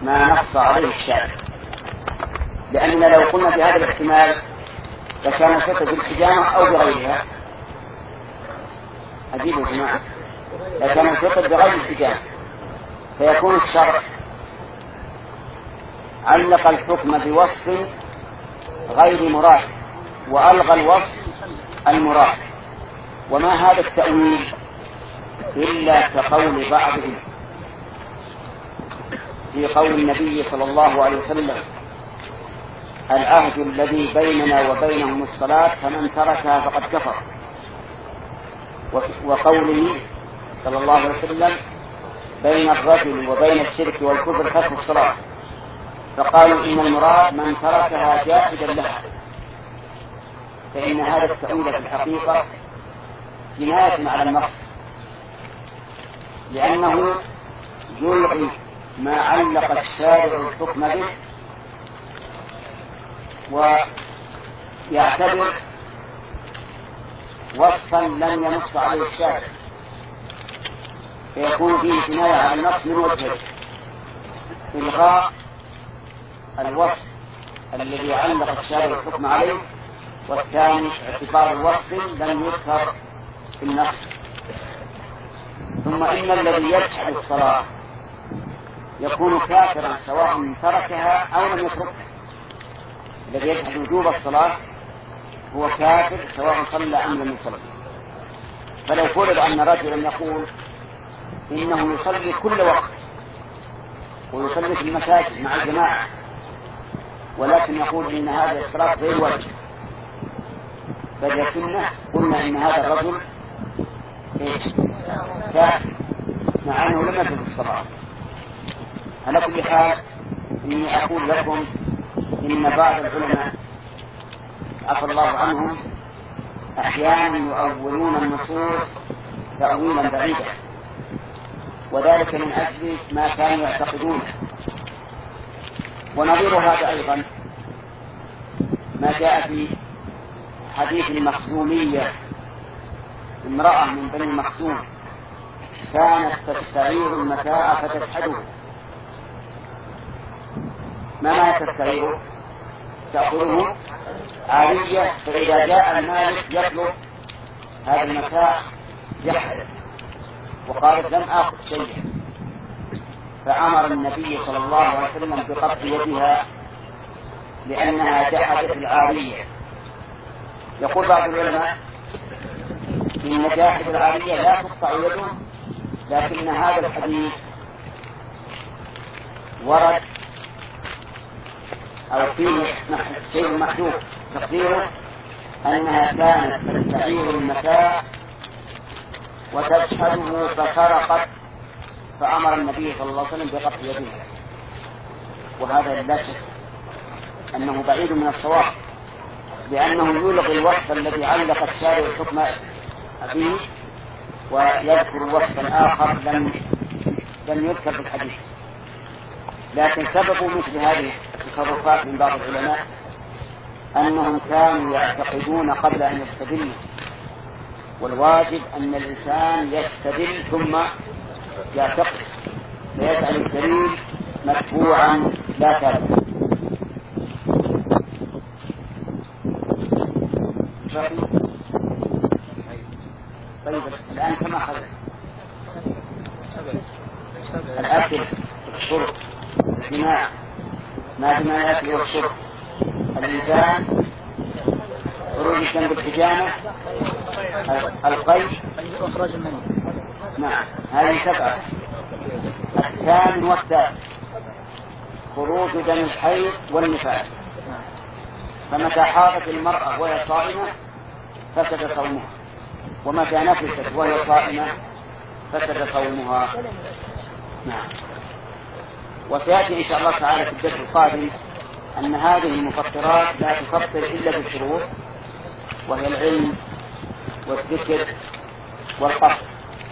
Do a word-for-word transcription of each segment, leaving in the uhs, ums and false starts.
ما نص عليه الشارع، لأننا لو قلنا بهذا الاحتمال لكان الفتى بالحجامة أو بغيرها. أجيبوا يا جماعة، لكان الفتى بغير الحجامة، فيكون الشرع علق الحكم بوصف غير مراد وألغى الوصف المراد. وما هذا التأويل إلا كقول بعضهم في قول النبي صلى الله عليه وسلم: العهد الذي بيننا وبينهم الصلاة فمن تركها فقد كفر، وقوله صلى الله عليه وسلم: بين الرجل وبين الشرك والكفر ترك الصلاة، فقالوا إن المراد من تركها جاحدا لها. فإن هذا التأويل في الحقيقة جناية على النص، لأنه يلغي ما علق الشارع الحكم به ويعتبر وصفا لم ينص عليه الشارع، فيكون فيه جناية على النص من وجهين: إلغاء الوصف الذي علق الشارع الحكم عليه، والثاني اعتبار الوصف لم يذكر في النص. ثم إن الذي يجحد الصلاة يكون كافرا سواء تركها أو لم يتركها. الذي يجحد وجوب الصلاة هو كافر سواء صلى أم لم يصلي. فلو فرض أن رجلا يقول إنه يصلي كل وقت ويصلي في المساجد مع الجماعة، ولكن يقول إن هذه الصلاة غير واجب بل سنة، قلنا إن هذا الرجل كافر مع أنه لم يكن في الصلاة. على كل حال إني أقول لكم إن بعض العلماء عفى الله عنهم أحيانا يؤولون النصوص تأويلا بعيدا، وذلك من أجل ما كانوا يعتقدونه. ونظير هذا أيضا ما جاء في حديث المخزومية: امرأة من بني المخزوم كانت تستعير المتاع فتشحده. ما معنى تستعيره؟ تأخذه عارية، فإذا جاء المالك يطلب هذا المتاع جحده، وقالت: لم آخذ شيئا. فأمر النبي صلى الله عليه وسلم بقطع يدها لأنها جحدت العارية. يقول بعض العلماء إن جاحد العارية لا تقطع يده، لكن هذا الحديث ورد أو فيه شيء محدود تقديره أنها كانت تستعير المتاع وتشحده فسرقت، فأمر النبي صلى الله عليه وسلم بقطع يدها. وهذا لا شك أنه بعيد من الصواب، لأنه يلغي الوصف الذي علق الشارع الحكم فيه ويذكر وصفا آخر لم لم يذكر في الحديث. لكن سبب مثل هذه التصرفات من بعض العلماء أنهم كانوا يعتقدون قبل أن يستدلوا، والواجب أن الإنسان يستدل ثم يعتقد، فيجعل الدليل متبوعا لا ثابتا. طيب الآن كما خلص الأكل والشرب والجماع، ما بما يأكل والشرب، الإنسان، خروج الدم بالحجامة، القيء، وإخراج المني. نعم، هذه سبعة. الثامن والتاسع خروج دم الحيض والنفاس، فمتى حاضت المرأة وهي صائمة فسد صومها، ومتى نفست وهي صائمة فسد صومها. نعم. وسيأتي إن شاء الله تعالى في الدرس القادم أن هذه المفطرات لا تفطر إلا بالشروط، وهي العلم والذكر والقصد.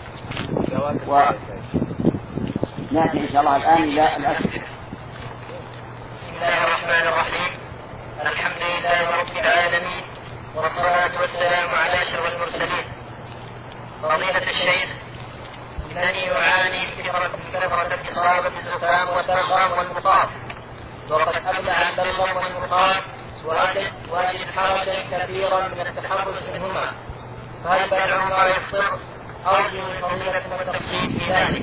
ونأتي إن شاء الله الآن إلى الأسئلة. بسم الله الرحمن الرحيم. الحمد لله رب العالمين، والصلاة والسلام على أشرف المرسلين. فضيلة الشيخ، إنني أعاني كثرة كثرة إصابة الزكام والبلغم والمخاط، وقد أبلع البلغم والمخاط وأجد حرجا كثيرا من التحرش منهما، فهل بلعهما يفطر؟ أرجو الفضيلة والتفصيل في ذلك.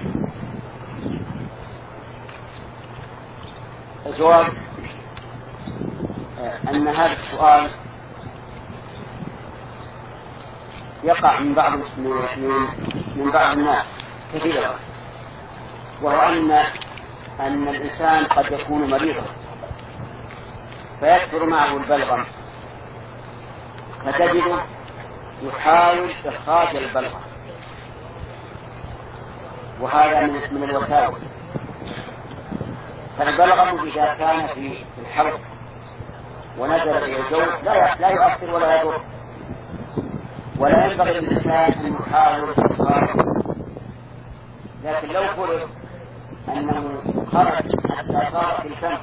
الجواب أن هذا السؤال يقع من بعض من بعض الناس كثيرا، وهو أن أن الإنسان قد يكون مريضا فيكثر معه البلغم، فتجده يحاول إخراج البلغم، وهذا من الوساوس. فالبلغم إذا كان في الحلق ونزل إلى الجوف لا يؤثر ولا يضر، ولا ينبغي للإنسان أن يحاول إخراجه. لكن لو فرض أنه خرج حتى صار في الفم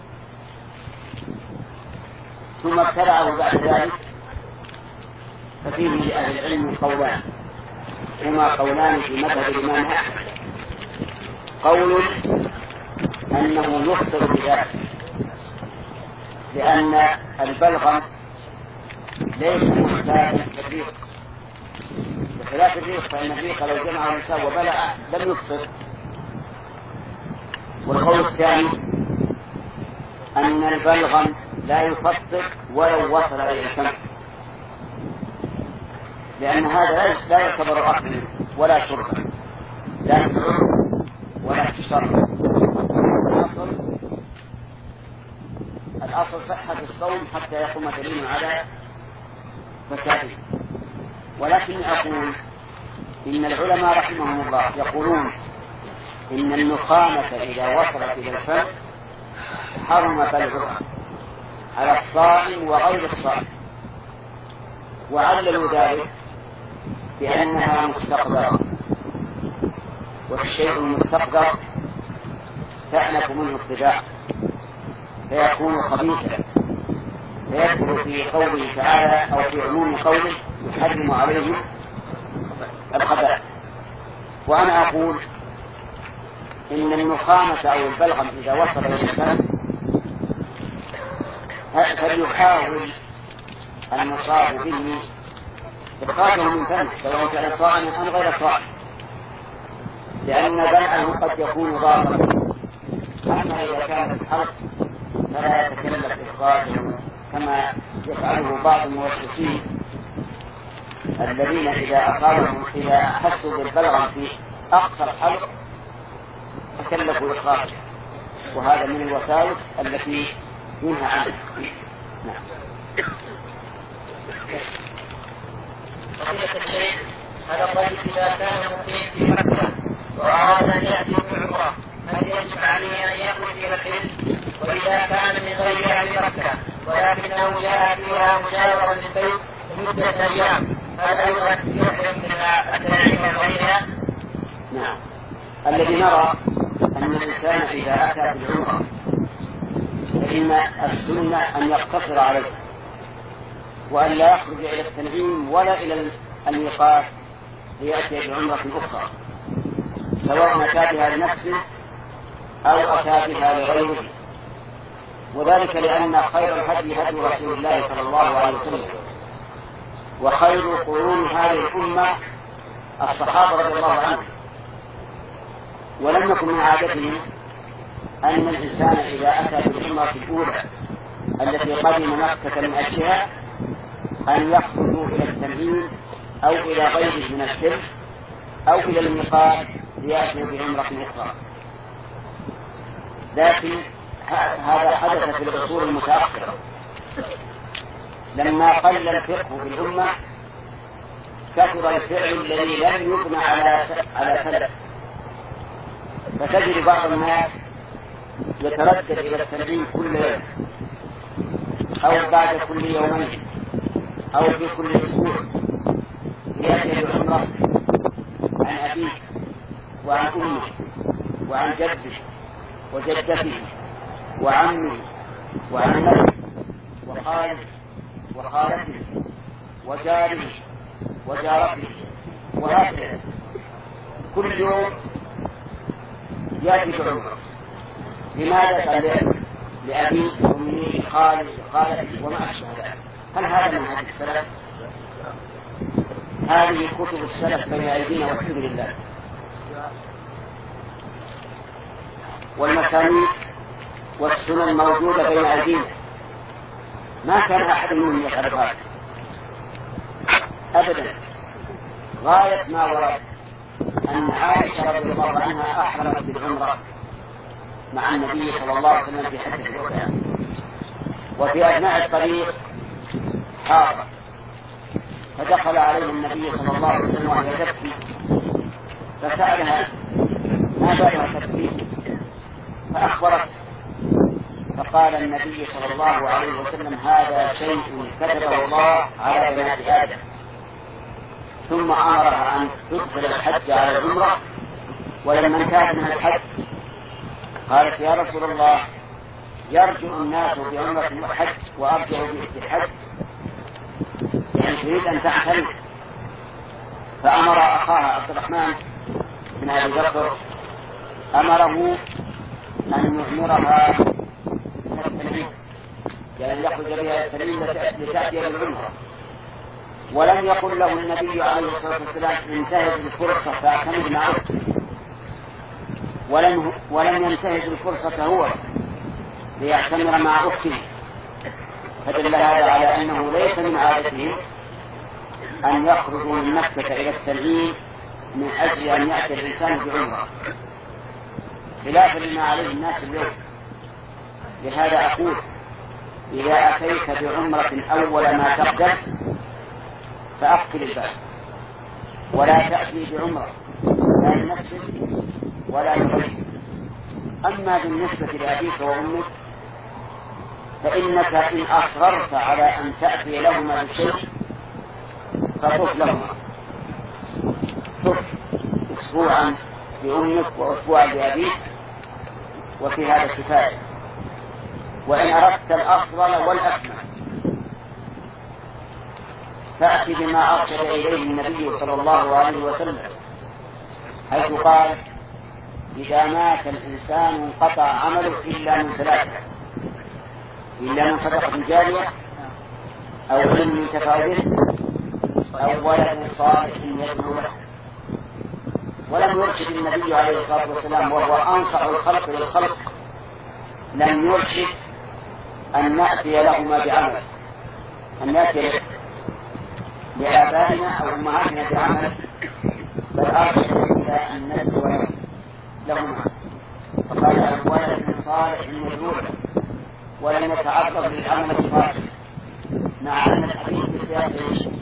ثم ابتلعه بعد ذلك، ففيه لأهل العلم قولان، هما قولان في مذهب الإمام أحمد. قول أنه يخطر بذلك، لأن البلغم ليس محتاجا للريق، بخلاف الريق فإن الريق لو جمعه الإنسان وبلع لم يفطر. والقول الثاني أن البلغم لا يفطر ولو وصل إلى الفم، لأن هذا لا يعتبر أكل ولا شرب، لا يفطر ولا شرب. الأصل صحة الصوم حتى يقوم دليل على فساده. ولكن أقول إن العلماء رحمهم الله يقولون إن النخامة إذا وصلت إلى الفم حرم بلعها على الصائم وغير الصائم، وعللوا ذلك بأنها مستقدرة، والشيء المستقدر تأنف منه ابتداء فيكون خبيثا، فيدخل في قوله تعالى أو في عموم قوله يحرم عليهم الخبائث. وأنا أقول إن النخامة أو البلغم إذا وصل إلى الإنسان فليحاول المصاب به إخراجه من فمه سواء كان صائما أم غير صائم، لأن بلعه قد يكون ضارا. أما إذا كان في الحلق فلا يتكلف إخراجه كما يفعله بعض الموسوسين الذين إذا أصابهم إذا أحسوا بالبلغم في أقصى الحلق تكلفوا إخراجه، وهذا من الوساوس التي ينهى عنها. نعم. فضيلة الشيخ، هذا الرجل إذا كان مقيم في مكة وأراد أن يأتي بعمرة هل يجب عليه أن يخرج إلى الحل؟ وإذا كان من غير أهل مكة ولكنه جاء فيها مجاورا للبيت لمدة أيام هل أيضا يحرم من التنعيم وغيرها؟ نعم. الذي نرى أن الإنسان إذا أتى بالعمرة فإن السنة أن يقتصر عليه وأن لا يخرج إلى التنعيم ولا إلى الميقات ليأتي بعمرة أخرى، سواء أتى بها لنفسه أو أتى بها لغيره، وذلك لأن خير الهدي هدي رسول الله صلى الله عليه وسلم، وخير قرون هذه الأمة الصحابة رضي الله عنهم. ولم يكن من عادتهم أن الإنسان إذا أتى بالعمرة الأولى التي قدم مكة من أجلها أن يخرجوا إلى التنعيم أو إلى غيره من الحج أو إلى الميقات ليأتوا بعمرة أخرى. لكن هذا حدث في العصور المتأخرة لما قل الفقه في الأمة، كثر الفعل الذي لم يبنى على على سلف، فتجد بعض الناس يتردد إلى التنعيم كل يوم أو بعد كل يومين أو في كل أسبوع يأتي بعمرة عن أبيه وعن أمه وعن جده وجدته وعمه وعمه وخاله وخالته وجاره وجارته، وهكذا كل يوم يأتي بعمرة. لماذا؟ قال لأبي وأمي خالي خالتي وما أشبه ذلك. هل هذا من هذه السلف؟ هذه كتب السلف بين أيدينا والحمد لله. والمسانيد والسنن موجودة بين أيدينا، ما كان أحد منهم يخربها أبدا. غاية ما ورد أن عائشة رضي الله عنها أحرمت بالعمرة مع النبي صلى الله عليه وسلم في حجة الوداع، وفي أثناء الطريق حارت، فدخل عليه النبي صلى الله عليه وسلم وهي تبكي، فسألها ما بالها تبكي، فأخبرت، فقال النبي صلى الله عليه وسلم هذا شيء كتبه الله على بنات آدم، ثم أمرها أن تدخل الحج على العمرة. ولما انتهت من الحج قالت يا رسول الله يرجع الناس بعمرة وحج وأرجع بحج، يعني تريد أن تحترم. فأمر أخاها عبد الرحمن بن أبي بكر أمره أن يعمرها من التنعيم، يعني يخرج بها التنعيم لتأتي بالعمرة. ولم يقل له النبي عليه الصلاة والسلام انتهز الفرصة فاعتمد معه، ولم, ولم ينتهز الفرصة هو ليعتمر مع أخته، فدل هذا على أنه ليس من عادتهم أن يخرجوا من مكة إلى التنعيم من أجل أن يأتي الإنسان بعمرة، خلافا لما عليه الناس اليوم. لهذا أقول إذا أتيت بعمرة أول ما تقدم فأقفل الباب، ولا تأتي بعمرة لا لنفسك ولا لغيرك. أما بالنسبة لأبيك وأمك فإنك إن أصررت على أن تأتي لهما بشيء فطف لهما، طف أسبوعا لأمك وأسبوعا لأبيك، وفي هذا كفاية. وإن أردت الأفضل والأكمل فأتي بما أرشد إليه النبي صلى الله عليه وسلم، حيث قال إذا مات الإنسان انقطع عمله إلا من ثلاثة: إلا من صدقة جارية، أو علم ينتفع به، أو ولد صالح يدعو له. ولم يرشد النبي عليه الصلاة والسلام وهو أنصح الخلق للخلق، لم يرشد أن نأتي لهما بعمل، أن نأتي لآبائنا أو أمهاتنا بعمل، بل أرشد إلى أن ندعو لهما، فقال ولد صالح يدعو له، ولم يتعرض للعمل الصالح، مع أن الحديث بسياق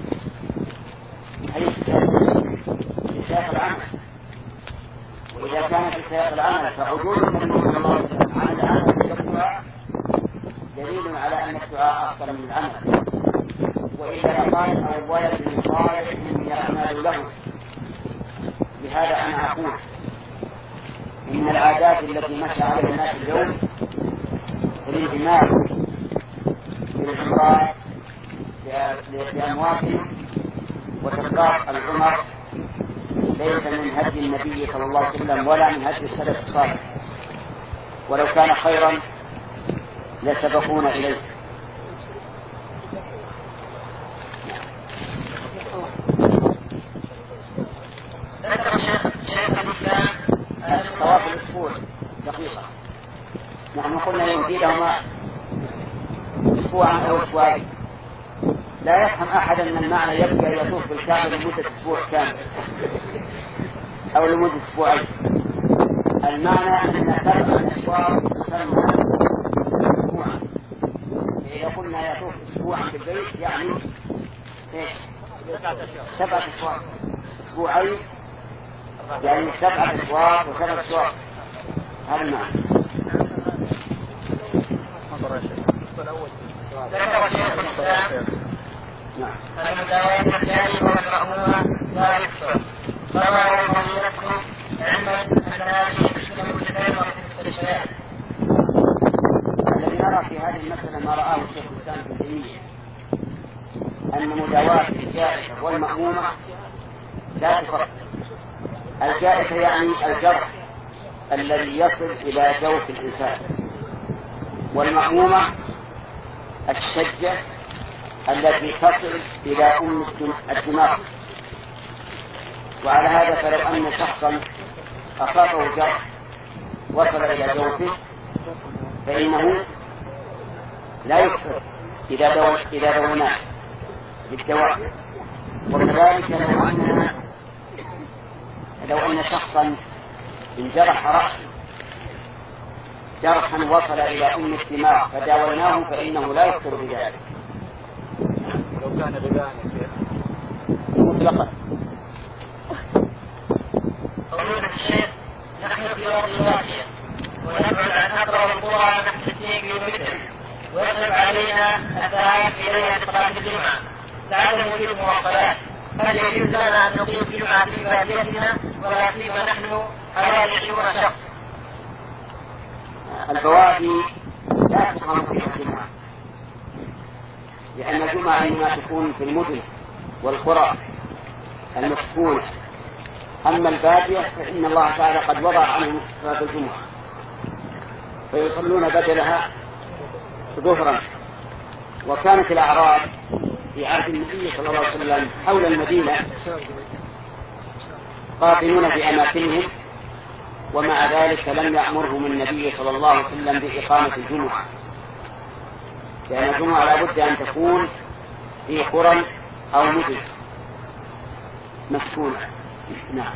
الحديث بسياق العمل. وإذا كان في سياق العمل فعدول النبي صلى الله عليه وسلم عن العمل بالدعاء دليل على أن الدعاء أفضل من العمل. وإذا قال أو ولد صالح يعمل له، لهذا أنا أقول إن العادات التي مشى عليها الناس اليوم الانتماء للعمرات لأمواتهم وتطباق العمر ليس من هدي النبي صلى الله عليه وسلم ولا من هدي السلف الصالح، ولو كان خيرا لسبقونا إليه. ذكر شيخ الإسلام طواف الأسبوع دقيقة. نحن قلنا يمضي لهما أسبوعا أو أسبوعين، لا يفهم أحد أن المعنى يبقى يطوف بالكعبة لمدة أسبوع كامل أو لمدة أسبوعين. المعنى أن سبع أشواط تسمى أسبوعا. إذا قلنا يطوف أسبوعا بالبيت يعني إيش؟ سبعة أشواط، أسبوعين يعني سبعة أشواط وسبعة أشواط، هذا المعنى. ذكر شيخ الإسلام المداوات الجارية والمأمومة لا يكثر، فما يضمنكم علما أن هذه مشكلة متكررة في الاستشفاء. الذي نرى في هذه المسألة ما رآه الشيخ الإسلام ابن تيمية، أن مداوات الجارية والمأمومة لا تفرق، الجائحة يعني الجرح الذي يصل إلى جوف الإنسان، والمأمومة الشجة التي تصل إلى أم الدماغ. وعلى هذا فلو أن شخصا أصابه جرح وصل إلى جوفه فإنه لا يكفر إذا دو إذا دوناه بالدواء. وكذلك لو أن لو أن شخصا انجرح رأسه جرحا وصل إلى أم الدماغ فداويناه فإنه لا يكفر بذلك. لو كان غذاء يا شيخ مطلقا. قولون الشيخ نحن في أرض واقية ونبعد عن أقرب القرى نحو ستين كيلومتر، ويصعب علينا الذهاب إليها لصلاة الجمعة لعدم وجود مواصلات. هل يجوز لنا أن نقيم الجمعة في باديتنا ولا سيما نحن حوالي عشرون شخص؟ البوادي لا تقام فيها الجمعة، لأن الجمعة إنما تكون في المدن والقرى المسكونة. أما البادية فإن الله تعالى قد وضع عنهم صلاة الجمعة فيصلون بدلها ظهرا. وكانت الأعراب في عهد النبي صلى الله عليه وسلم حول المدينة قاطنون في أماكنهم، ومع ذلك لم يأمرهم النبي صلى الله عليه وسلم بإقامة الجمعة، لأن الجمعة لا بد أن تكون في قرى أو مدن مسكونة. نعم.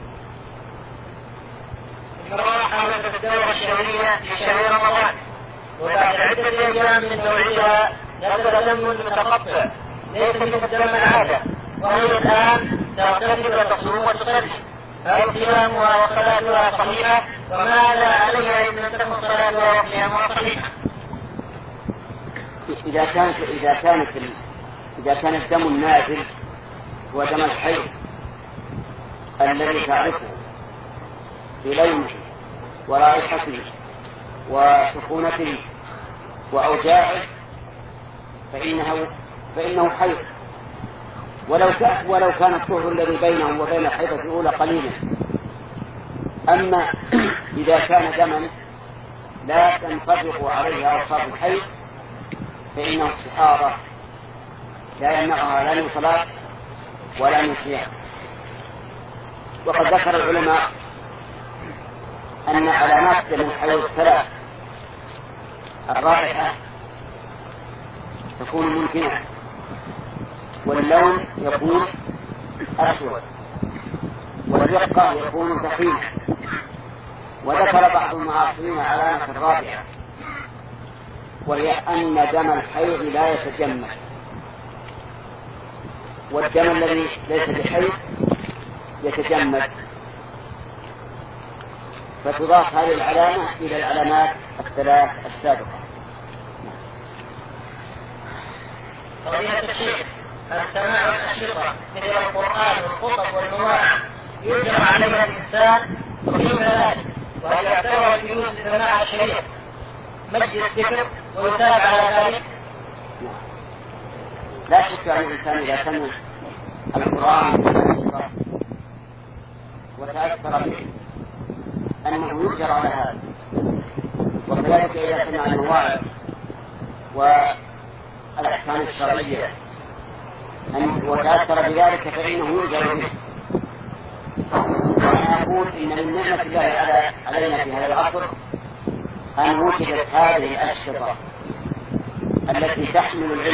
المرأة حاولت الدورة الشهرية في شهر رمضان، وبعد عدة أيام من موعدها نزل دم متقطع ليس من الدم العادة، وهي الآن تغتسل وتصوم وتصلي. هل صيامها وصلاتها صحيحة؟ وماذا عليها إن لم تكن صلاتها وصيامها صحيحة؟ إذا كانت إذا كانت إذا كان الدم النازل هو دم الحيض الذي تعرفه بلونه ورائحته وسخونته وأوجاعه فإنه فإنه حيض، ولو كان ولو كان الطهر الذي بينه وبين الحيضة الأولى قليلا. أما إذا كان دما لا تنطبق عليه أوصاف الحيض فإنه استحاضة لا يمنعها لا من صلاة ولا من صيام. وقد ذكر العلماء أن علامات دم الحيض ثلاث: الرائحة تكون ممكنة، واللون يكون أسود، والرقة يكون ثقيل. وذكر بعض المعاصرين علامة الرابعة وهي أن دم الحيض لا يتجمد، والدم الذي ليس بحيض يتجمد، فتضاف هذه العلامة إلى العلامات الثلاث السابقة. قضية الشيخ السماع والأشرطة مثل القرآن والخطب والمواعظ يجرى عليها الإنسان وحين ذلك، وهل يعتبر الجلوس سماع الشريف مجلس ذكر ويثاب على ذلك؟ لا شك أن الإنسان إذا سمع القرآن وتأثر به أنه يجرى على هذا، وكذلك إذا سمع المواعظ والأحكام الشرعية وتأثر بذلك فإنه يجرى به. وأنا أقول إن من نعمة الله علينا في هذا العصر أن وجدت هذه الأشرطة التي تحمل العلم،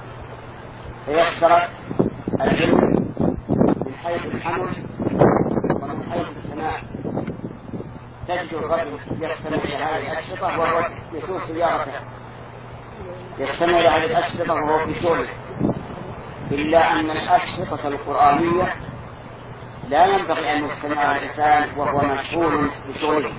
فيسرت العلم من حيث الحمل ومن حيث السماع. تجد الرجل يستمع إلى هذه الأشرطة وهو يسوق سيارته، يستمع إلى هذه الأشرطة وهو في شغله، إلا أن الأشرطة القرآنية لا ينبغي أن يستمع الإنسان وهو مشغول بشغله،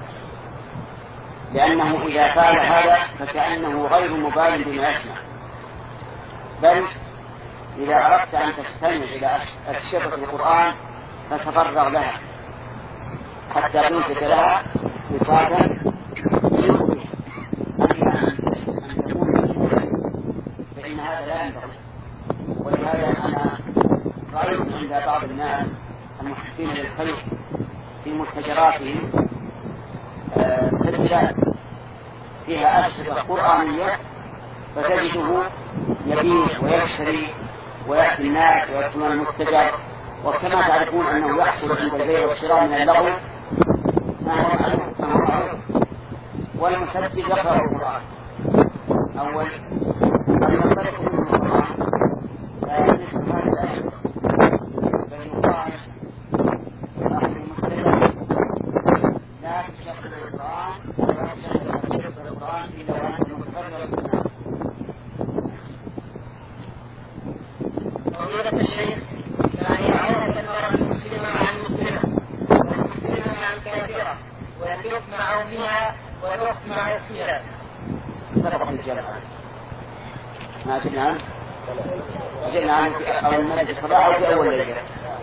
لأنه إذا فعل هذا فكأنه غير مبال بما يسمع. بل إذا أردت أن تستمع إلى أشرطة القرآن فتفرغ لها حتى تنتج لها بصاتا يمكن أن تكون مشغولا، فإن هذا لا ينبغي. ولهذا أنا رأيت عند بعض الناس المحبين للخير في متجراتهم سلسلات فيها أشرطة قرآنية فتجده يبيع ويشتري ويأتي الناس ويأتون المتجر، وكما تعرفون أنه يحصل عند البيع والشراء من اللغو ما هو معروف، والمسجل يقرأ القرآن أول المنطلق من القرآن لا يجلس هذا الأشهر بل يقال صاحب المسجل لا تشغل القرآن ولا تشغل القرآن إلا وأنت متفرغ. فضيلة الشيخ، فهي عورة المرأة المسلمة مع المسلمة والمسلمة مع الكافرة، والأخ مع أمها والأخت مع أختها. سبق الجمع ما جبنا عنه جبنا عنه في أول مجلس الصباح أو في أول ليلة.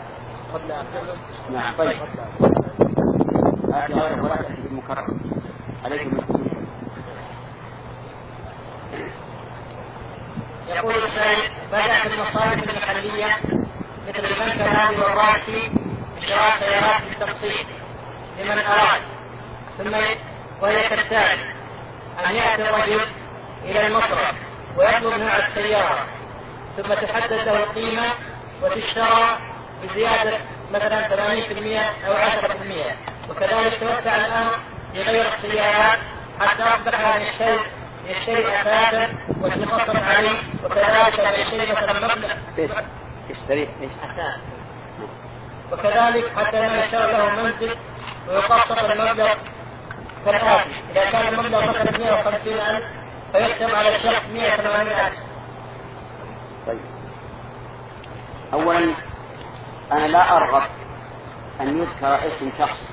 نعم طيب هذه غير ولا تأتي المكرر عليكم السلام. يقول السائل: بدأت المصارف المحلية مثل البنك الأهلي والراشي بشراء سيارات بالتقسيط لمن أراد، ثم وهي كالتالي: أن يأتي الرجل إلى المصرف ويطلب نوع السيارة، ثم تحدد له القيمة وتشترى بزيادة مثلا ثمانين بالمئة أو عشرة بالمئة، وكذلك توسع الأمر لغير السيارات حتى أصبح أن يشتري يشتري أثاثا وتقسط عليه، وكذلك أن يشتري مثلا مبلغ يشتري أثاث، وكذلك حتى لا يشتري له منزل ويقسط المبلغ كالآتي: إذا كان المبلغ مثلا مئة وخمسين ألف فيكتب على الشخص مئة وثمانين ألف. طيب أولا أنا لا أرغب أن يذكر اسم شخص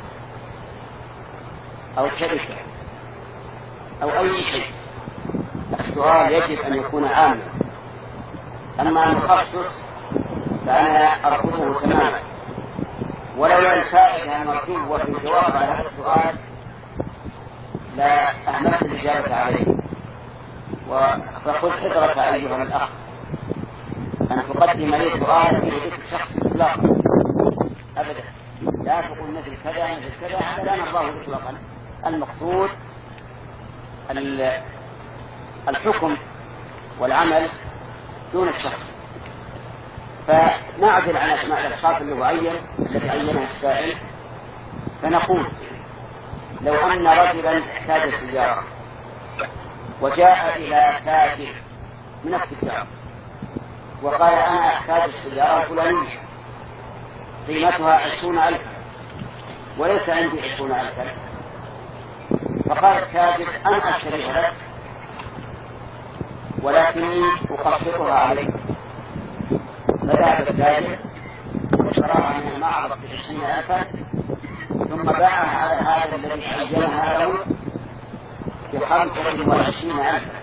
أو شركة أو أي شيء، السؤال يجب أن يكون عاما، أما المخصص فأنا أرفضه تماما، ولولا الفائدة المرجوة في الجواب على هذا السؤال لا أهملت الإجابة عليه. وفخذ حذرك أيها الأخ أن تقدم لي سؤال في ذكر شخص إطلاقا أبدا، لا تقول مثل كذا مثل كذا، هذا لا نرضاه إطلاقا. المقصود الحكم والعمل دون الشخص، فنعدل عن أسماء الأشخاص اللي هو عين الذي عينها السائل، فنقول: لو أن رجلا احتاج سيارة وجاء إلى تاجر من التجار وقال: أنا أحتاج السيارة الفلانية قيمتها عشرون ألفا وليس عندي عشرون ألفا، فقال التاجر: أنا أشتريها لك ولكني أقسطها عليك. فذهب التاجر واشتراها من المعرض بعشرين ألفا ثم باعها على هذا الذي عينها له بخمسة وعشرين ألفا.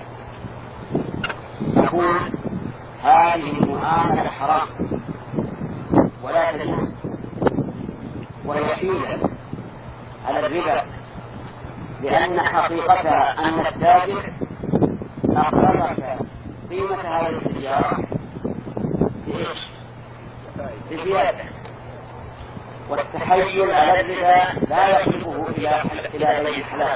نقول: هذه المعاملة حرام ولا تجوز، وهي حيلة على الربا، لأن حقيقتها أن التاجر أقرضك قيمة هذه السيارة بإيش؟ بزيادة، والتحيل على الربا لا يقلبه إلى إلى بيع الحلال،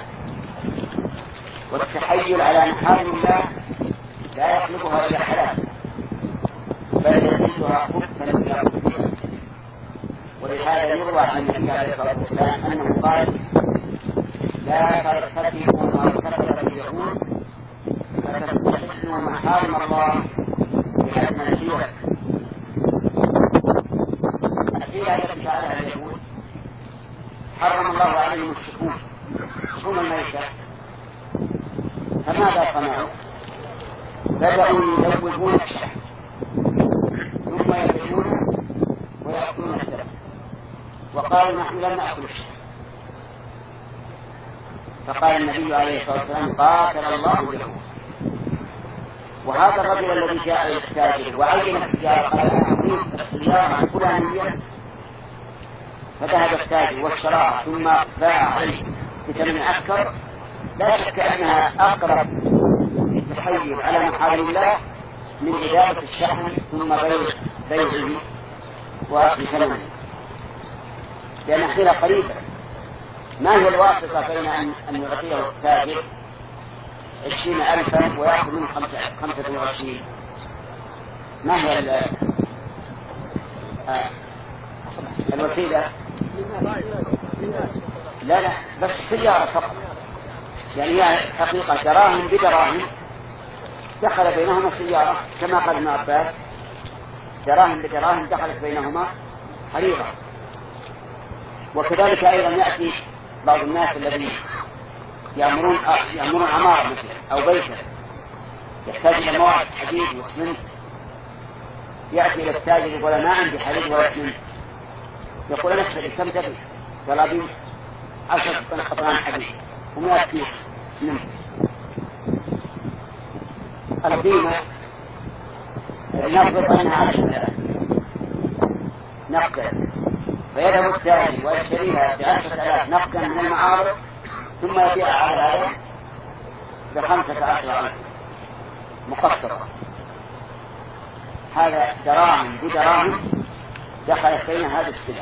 والتحيل على محارم الله لا يقلبها إلى حلال، بل يزيدها خبثا إلى خبثها. ولهذا يروى عن النبي عليه الصلاة والسلام أنه قال: لا ترتكبوا ما ارتكبت اليهود فتستحسنوا محارم الله بأدنى الحيلة. الحيلة التي فعلها اليهود حرم الله عليهم الشكوك شكوك الميتة، فماذا صنعوا؟ بدأوا يزوجون الشحم ثم يبيعونه ويأكلون الدم، وقالوا: نحن لن نأكل الشحم. فقال النبي عليه الصلاة والسلام: قاتل الله اليهود. وهذا الرجل الذي جاء يستاجر وعين السيارة قال: أنا أريد السيارة الفلانية، فذهب التاجر واشتراها ثم باع عليه بثمن أكثر، لا شك أنها أقرب للتحيل على محارم الله من إدارة الشحن ثم بيع بيعه وأخذ ثمنه. لأن حيلة قريبة. ما هي الواسطة بين أن أن يعطيه التاجر عشرين ألفا ويأخذ منه خمسة وعشرين؟ ما هي ال آه. الوسيلة؟ لا لا بس سيارة فقط، يعني هي حقيقة دراهم بدراهم دخل بينهما سيارة، كما قال ابن عباس دراهم بدراهم دخلت بينهما حريرة. وكذلك أيضا يأتي بعض الناس الذين يأمرون يأمرون عمارة مثلا أو بيتا يحتاج إلى مواد حديد واسمنت، يأتي إلى التاجر يقول ما عندي حديد ولا اسمنت، يقول نفسه كم تبي؟ قال بي عشرة قطران حديد ومئة كيس اسمنت. القيمة نفرض أنها عشرة آلاف نقدا، فيذهب التاجر ويشتريها بعشرة آلاف نقدا من المعارض ثم يبيعها على هذا بخمسة عشر ألف مقصرة. هذا دراهم بدراهم دخلت بين هذه السلع.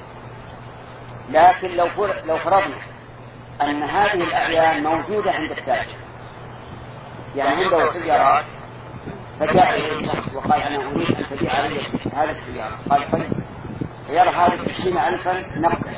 لكن لو لو فرضنا أن هذه الأعيان موجودة عند التاجر، يعني عنده سيارات فجاء إليه شخص وقال أنا أريد أن تبيع علي هذه السيارة، قال طيب سيارة هذه عشرين ألفا نقدا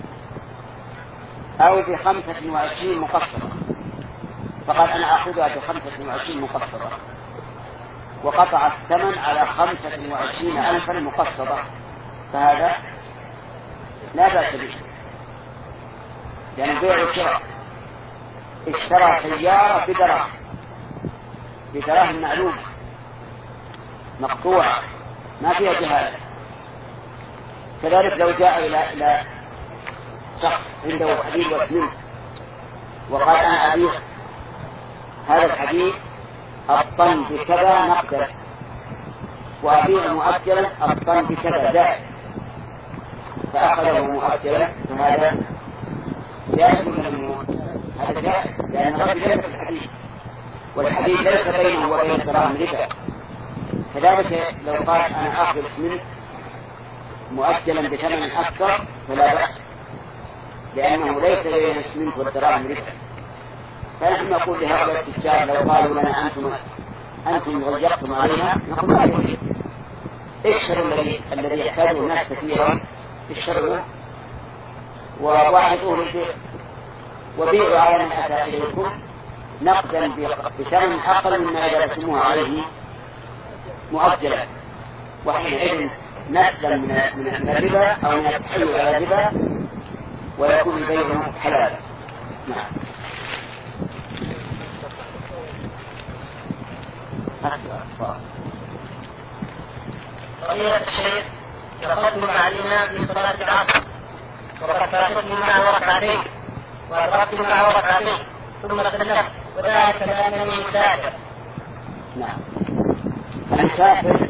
أو بخمسة وعشرين مقصرة، فقال أنا أخذها بخمسة وعشرين مقصرة، وقطع الثمن على خمسة وعشرين ألفا مقصرة، فهذا لا بأس به، لأن بيع الشراء اشترى سيارة بدراهم بدراهم معلومة مقطوعة ما فيها جهالة. كذلك لو جاء إلى إلى شخص عنده حديد واسمنت وقال أنا أبيع هذا الحديد الطن بكذا نقدا وأبيع مؤجلا الطن بكذا زائد، فأخذه مؤجلا، فهذا جائز منه، هذا جائز لأن الرجل يلبس الحديد والحديد ليس بينه وبين الدراهم ربا. كذلك لو قال أنا آخذ اسمنت مؤجلا بثمن أكثر فلا بأس، لأنه ليس بين الاسمنت والدراهم ربا. فنحن نقول لهؤلاء التجار لو قالوا لنا أنتم أنتم ضيقتم علينا، نقول لا يوجد، اشتروا الذي الذي يحتاجه الناس كثيرا، اشتروا وواحدوه للبيع وبيعوا على من أتى إليكم نقدا بثمن أقل مما جلبتموه عليه مؤجلا، وحينئذ نسلا من الربا أو من التحيل على الربا ويكون البيع حلالا. نعم. فضيلة الشيخ تقدم مع الإمام في صلاة العصر وقد فاتته معه ركعتين وأدركت معه ركعتين ثم سلمت، وذلك لأنني مسافر. نعم. المسافر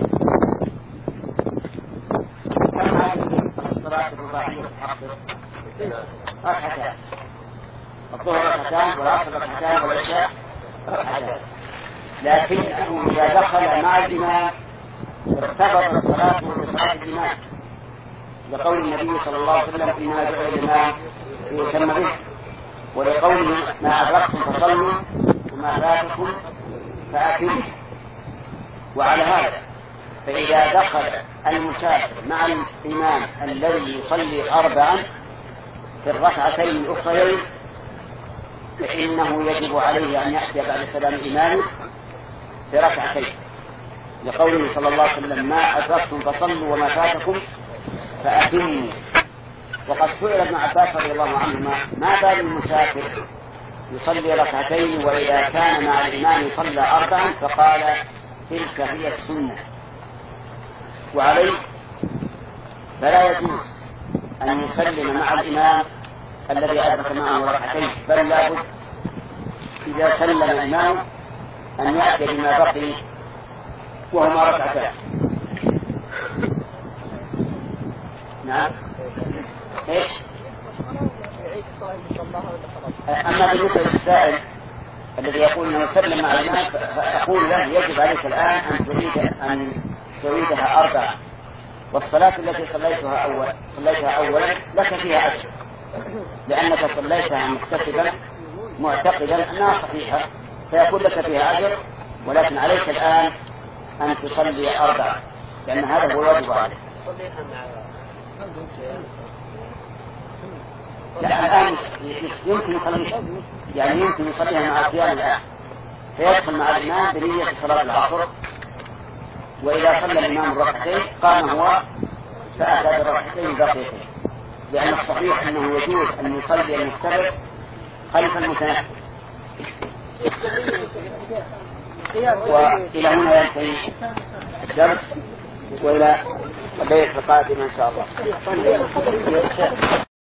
كم هذه الصلاة الرباعية تحقق؟ ركعتان، الظهر ركعتان والعصر ركعتان والعشاء ركعتان، لكنه إذا دخل مع الإمام ارتبط الصلاة بصلاة الإمام، لقول النبي صلى الله عليه وسلم إنما جعل الإمام ليتم به، ولقوله ما أدركتم فصلوا وما فاتكم فأتموا. وعلى هذا فإذا دخل المسافر مع الإمام الذي يصلي أربعا في الركعتين الأخرين فإنه يجب عليه أن يأتي بعد سلام الإمام بركعتين، لقوله صلى الله عليه وسلم ما أدركتم فصلوا وما فاتكم فأتموا. وقد سئل ابن عباس رضي الله عنهما ما بال المسافر يصلي ركعتين وإذا كان مع الإمام صلى أربعا، فقال تلك هي السنة. وعليه فلا يجوز أن يسلم مع الإمام الذي أدرك معه ركعتين، بل لا بد إذا سلم الإمام أن يأتي بما بقي وهما ركعتان. نعم. ايش؟ أما بالنسبة للسائل الذي يقول أنه سلم مع الإمام فأقول له يجب عليك الآن أن تريد أن تريدها أربعة والصلاة التي صليتها أول صليتها أولا لك فيها أجر، لأنك صليتها مكتسبا معتقدا أنها صحيحة، فيكون لك فيها أجر، ولكن عليك الآن أن تصلي أربعة، لأن هذا هو الواجب عليك. لا الآن يمكن يصليها، يعني يمكن يصليها مع القيام الآن، فيدخل مع الإمام بنية صلاة العصر، وإذا صلى الإمام الركعتين قام هو فأتى بالركعتين بقيتين، لأن الصحيح أنه يجوز أن يصلي المفترض خلف المتنفل. وإلى هنا ينتهي الدرس، وإلى الليلة القادمة إن شاء الله.